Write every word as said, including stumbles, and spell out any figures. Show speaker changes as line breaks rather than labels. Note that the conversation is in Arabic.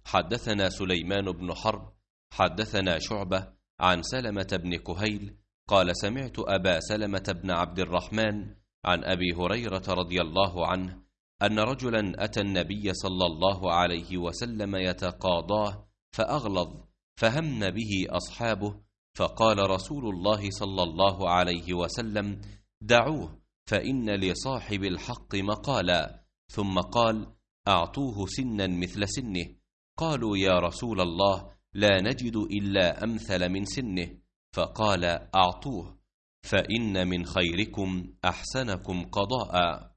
حدثنا سليمان بن حرب حدثنا شعبة عن سلمة بن كهيل قال سمعت أبا سلمة بن عبد الرحمن عن أبي هريرة رضي الله عنه أن رجلا أتى النبي صلى الله عليه وسلم يتقاضاه فأغلظ، فهم به أصحابه، فقال رسول الله صلى الله عليه وسلم: دعوه فإن لصاحب الحق مقالا. ثم قال: أعطوه سنا مثل سنه. قالوا: يا رسول الله، لا نجد إلا أمثل من سنه. فقال: أعطوه، فإن من خيركم أحسنكم قضاء.